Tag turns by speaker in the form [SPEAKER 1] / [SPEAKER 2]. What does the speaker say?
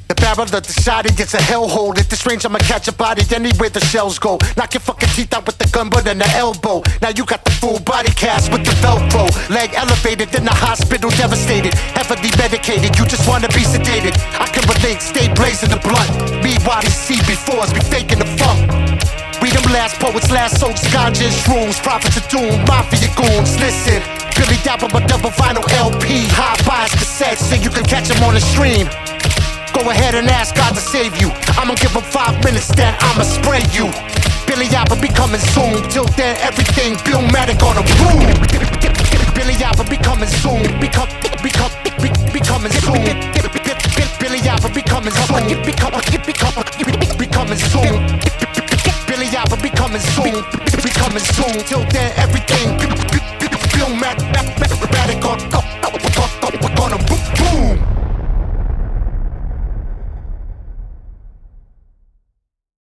[SPEAKER 1] The barrel of the shot, it's a hellhole. At this range, I'ma catch a body anywhere the shells go. Knock your fucking teeth out with the gun, but in the elbow. Now you got the full body cast with the Velcro. Leg elevated, in the hospital devastated. Heavily medicated, you just wanna be sedated. I can relate, stay blazing the blunt. Meanwhile, these CB4s be faking the funk. We them last poets, last souls, ganja and shrooms. Prophets of doom, mafia goons, listen. Billy Dapper, a double vinyl LP. High bias cassette, so you can catch him on the stream. Go ahead and ask God to save you. I'ma give him 5 minutes, then I'ma spray you. Billy Apple be coming soon. Till then, everything Billmatic on a boom. Billy Apple be coming soon. Be coming soon. Billy Apple be coming soon. Be coming soon. Billy Apple be coming soon. Be coming soon. Till then, everything